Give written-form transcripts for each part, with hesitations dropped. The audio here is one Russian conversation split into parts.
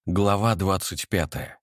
Глава 25.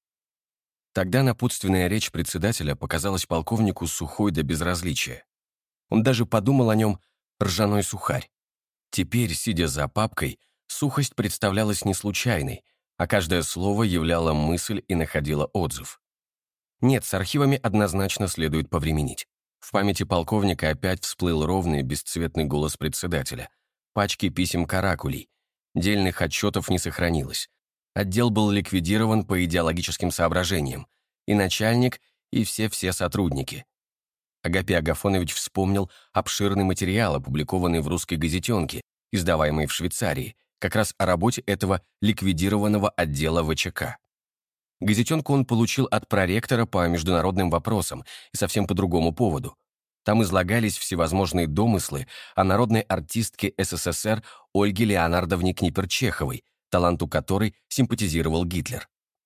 Тогда напутственная речь председателя показалась полковнику сухой до безразличия. Он даже подумал о нем ржаной сухарь. Теперь, сидя за папкой, сухость представлялась не случайной, а каждое слово являло мысль и находило отзыв. Нет, с архивами однозначно следует повременить. В памяти полковника опять всплыл ровный бесцветный голос председателя. Пачки писем-каракулей. Дельных отчетов не сохранилось. Отдел был ликвидирован по идеологическим соображениям. И начальник, и все сотрудники. Агапий Агафонович вспомнил обширный материал, опубликованный в русской газетенке, издаваемой в Швейцарии, как раз о работе этого ликвидированного отдела ВЧК. Газетенку он получил от проректора по международным вопросам и совсем по другому поводу. Там излагались всевозможные домыслы о народной артистке СССР Ольге Леонардовне Книпер-Чеховой, таланту которой симпатизировал Гитлер.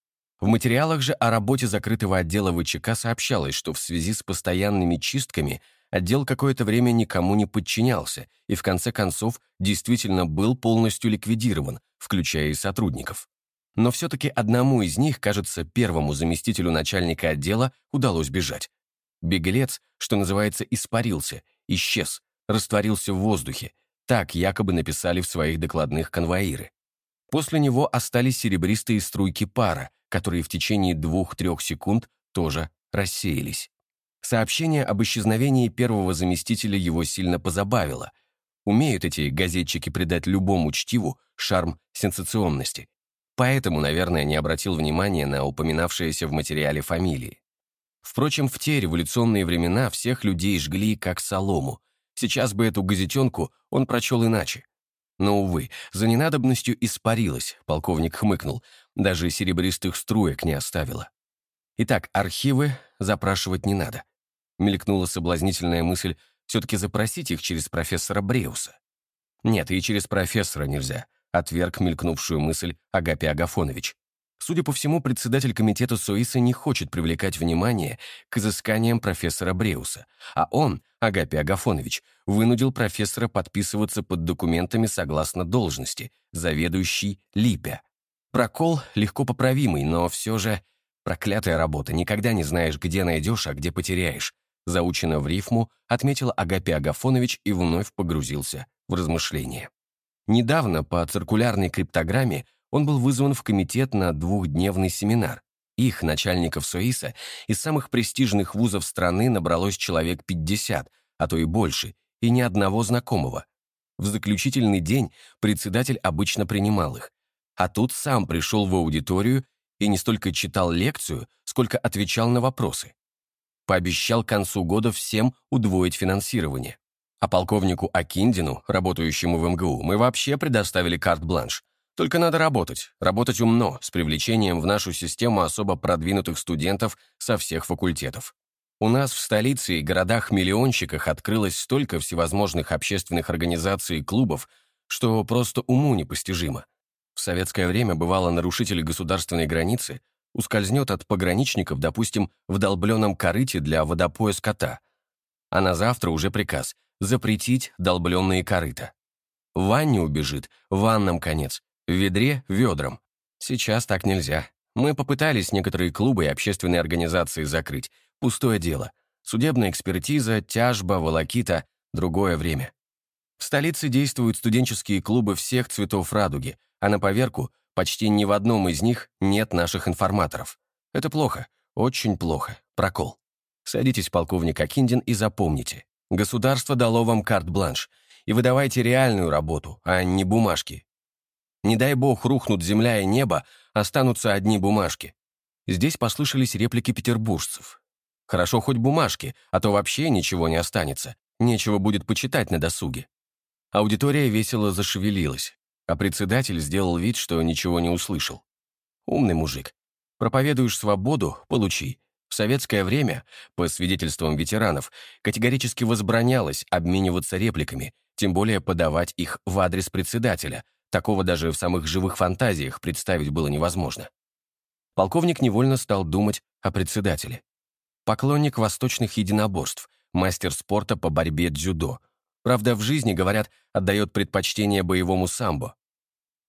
В материалах же о работе закрытого отдела ВЧК сообщалось, что в связи с постоянными чистками отдел какое-то время никому не подчинялся и в конце концов действительно был полностью ликвидирован, включая и сотрудников. Но все-таки одному из них, кажется, первому заместителю начальника отдела удалось бежать. Беглец, что называется, испарился, исчез, растворился в воздухе. Так якобы написали в своих докладных конвоиры. После него остались серебристые струйки пара, которые в течение 2-3 секунд тоже рассеялись. Сообщение об исчезновении первого заместителя его сильно позабавило. Умеют эти газетчики придать любому чтиву шарм сенсационности. Поэтому, наверное, не обратил внимания на упоминавшиеся в материале фамилии. Впрочем, в те революционные времена всех людей жгли как солому. Сейчас бы эту газетенку он прочел иначе. Но, увы, за ненадобностью испарилась, полковник хмыкнул, даже серебристых струек не оставила. Итак, архивы запрашивать не надо. Мелькнула соблазнительная мысль все-таки запросить их через профессора Бреуса. Нет, и через профессора нельзя, отверг мелькнувшую мысль Агапий Агафонович. Судя по всему, председатель комитета СОИСа не хочет привлекать внимание к изысканиям профессора Бреуса, а он, Агапий Агафонович, вынудил профессора подписываться под документами согласно должности, заведующий Липя. Прокол легко поправимый, но все же проклятая работа, никогда не знаешь, где найдешь, а где потеряешь. Заучено в рифму, отметил Агапий Агафонович и вновь погрузился в размышления. Недавно по циркулярной криптограмме он был вызван в комитет на 2-дневный семинар. Их, начальников СОИСа, из самых престижных вузов страны набралось человек 50, а то и больше, и ни одного знакомого. В заключительный день председатель обычно принимал их. А тут сам пришел в аудиторию и не столько читал лекцию, сколько отвечал на вопросы. Пообещал к концу года всем удвоить финансирование. А полковнику Акиндину, работающему в МГУ, мы вообще предоставили карт-бланш. Только надо работать умно, с привлечением в нашу систему особо продвинутых студентов со всех факультетов. У нас в столице и городах-миллионщиках открылось столько всевозможных общественных организаций и клубов, что просто уму непостижимо. В советское время бывало нарушитель государственной границы ускользнет от пограничников, допустим, в долбленном корыте для водопоя скота, а на завтра уже приказ запретить долбленные корыта. В ванне убежит, ваннам конец. В ведре – ведром. Сейчас так нельзя. Мы попытались некоторые клубы и общественные организации закрыть. Пустое дело. Судебная экспертиза, тяжба, волокита – другое время. В столице действуют студенческие клубы всех цветов радуги, а на поверку почти ни в одном из них нет наших информаторов. Это плохо, очень плохо. Прокол. Садитесь, полковник Акиндин, и запомните. Государство дало вам карт-бланш. И выдавайте реальную работу, а не бумажки. Не дай бог рухнут земля и небо, останутся одни бумажки. Здесь послышались реплики петербуржцев. Хорошо хоть бумажки, а то вообще ничего не останется. Нечего будет почитать на досуге. Аудитория весело зашевелилась, а председатель сделал вид, что ничего не услышал. Умный мужик. Проповедуешь свободу – получи. В советское время, по свидетельствам ветеранов, категорически возбранялось обмениваться репликами, тем более подавать их в адрес председателя. Такого даже в самых живых фантазиях представить было невозможно. Полковник невольно стал думать о председателе. Поклонник восточных единоборств, мастер спорта по борьбе дзюдо. Правда, в жизни, говорят, отдает предпочтение боевому самбо.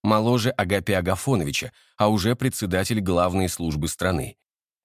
моложе Агапия Агафоновича, а уже председатель главной службы страны.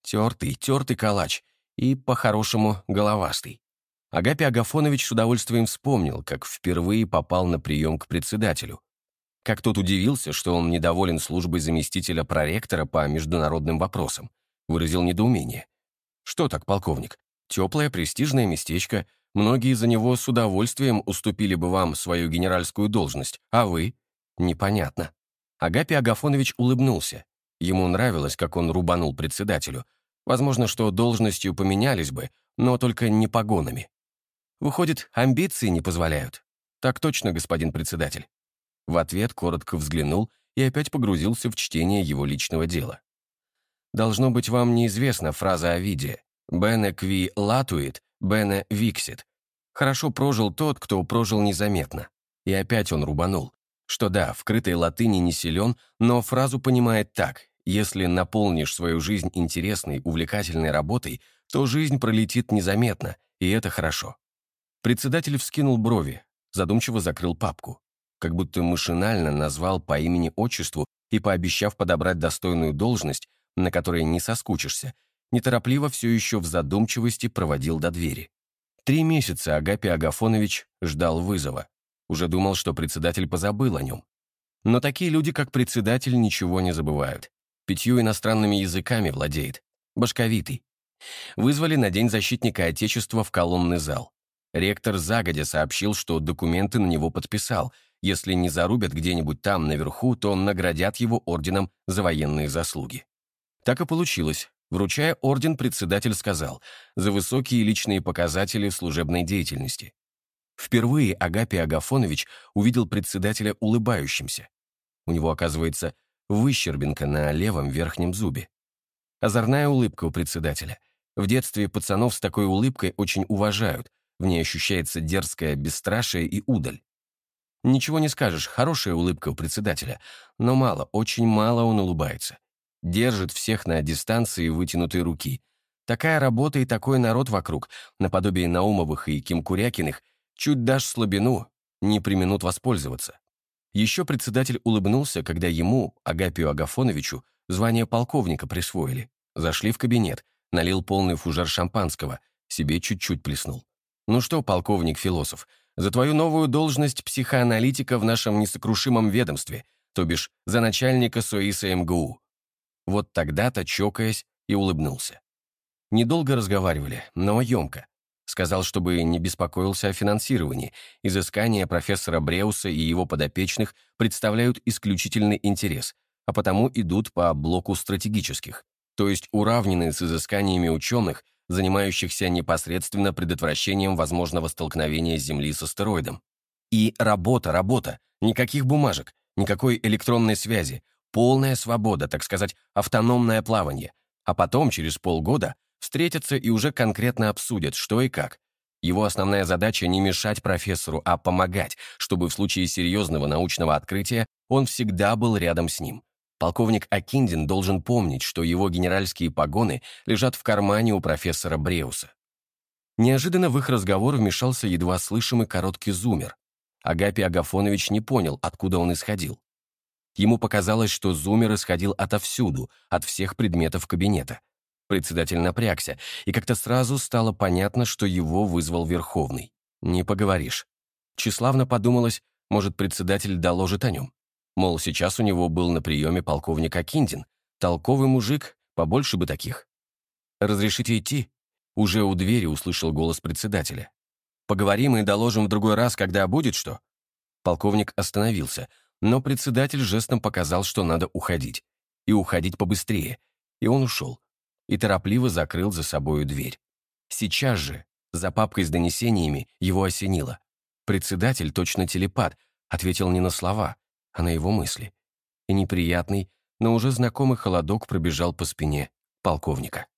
Тертый калач и, по-хорошему, головастый. Агапий Агафонович с удовольствием вспомнил, как впервые попал на прием к председателю. Как тот удивился, что он недоволен службой заместителя проректора по международным вопросам. Выразил недоумение. «Что так, полковник? Теплое, престижное местечко. Многие за него с удовольствием уступили бы вам свою генеральскую должность, а вы?» «Непонятно». Агапий Агафонович улыбнулся. Ему нравилось, как он рубанул председателю. Возможно, что должностью поменялись бы, но только не погонами. «Выходит, амбиции не позволяют?» «Так точно, господин председатель». В ответ коротко взглянул и опять погрузился в чтение его личного дела. «Должно быть, вам неизвестна фраза Овидия «Bene qui latuit, bene vixit». Хорошо прожил тот, кто прожил незаметно. И опять он рубанул. Что да, в крытой латыни не силен, но фразу понимает так: если наполнишь свою жизнь интересной, увлекательной работой, то жизнь пролетит незаметно, и это хорошо. Председатель вскинул брови, задумчиво закрыл папку. Как будто машинально назвал по имени-отчеству и, пообещав подобрать достойную должность, на которой не соскучишься, неторопливо все еще в задумчивости проводил до двери. 3 месяца Агапий Агафонович ждал вызова. Уже думал, что председатель позабыл о нем. Но такие люди, как председатель, ничего не забывают. 5 иностранными языками владеет. Башковитый. Вызвали на День защитника Отечества в колонный зал. Ректор загодя сообщил, что документы на него подписал. Если не зарубят где-нибудь там наверху, то наградят его орденом за военные заслуги. Так и получилось. Вручая орден, председатель сказал: «За высокие личные показатели в служебной деятельности». Впервые Агапий Агафонович увидел председателя улыбающимся. У него, оказывается, выщербинка на левом верхнем зубе. Озорная улыбка у председателя. В детстве пацанов с такой улыбкой очень уважают, в ней ощущается дерзкое бесстрашие и удаль. Ничего не скажешь, хорошая улыбка у председателя, но мало, очень мало он улыбается. Держит всех на дистанции вытянутой руки. Такая работа и такой народ вокруг, наподобие Наумовых и Кимкурякиных, чуть дашь слабину, не преминут воспользоваться. Еще председатель улыбнулся, когда ему, Агапию Агафоновичу, звание полковника присвоили. Зашли в кабинет, налил полный фужер шампанского, себе чуть-чуть плеснул. «Ну что, полковник-философ, за твою новую должность психоаналитика в нашем несокрушимом ведомстве, то бишь за начальника СОИСа МГУ». Вот тогда-то, чокаясь, и улыбнулся. Недолго разговаривали, но емко. Сказал, чтобы не беспокоился о финансировании. Изыскания профессора Бреуса и его подопечных представляют исключительный интерес, а потому идут по блоку стратегических, то есть уравнены с изысканиями ученых, занимающихся непосредственно предотвращением возможного столкновения Земли с астероидом. И работа, никаких бумажек, никакой электронной связи, полная свобода, так сказать, автономное плавание, а потом, через полгода, встретятся и уже конкретно обсудят, что и как. Его основная задача не мешать профессору, а помогать, чтобы в случае серьезного научного открытия он всегда был рядом с ним. Полковник Акиндин должен помнить, что его генеральские погоны лежат в кармане у профессора Бреуса. Неожиданно в их разговор вмешался едва слышимый короткий зумер. Агапий Агафонович не понял, откуда он исходил. Ему показалось, что зумер исходил отовсюду, от всех предметов кабинета. Председатель напрягся, и как-то сразу стало понятно, что его вызвал Верховный. Не поговоришь. Тщеславно подумалось, может, председатель доложит о нем. Мол, сейчас у него был на приеме полковник Акиндин, толковый мужик, побольше бы таких. «Разрешите идти?» Уже у двери услышал голос председателя. «Поговорим и доложим в другой раз, когда будет что?» Полковник остановился, но председатель жестом показал, что надо уходить. И уходить побыстрее. И он ушел. И торопливо закрыл за собою дверь. Сейчас же, за папкой с донесениями, его осенило. Председатель, точно телепат, ответил не на слова, а на его мысли. И неприятный, но уже знакомый холодок пробежал по спине полковника.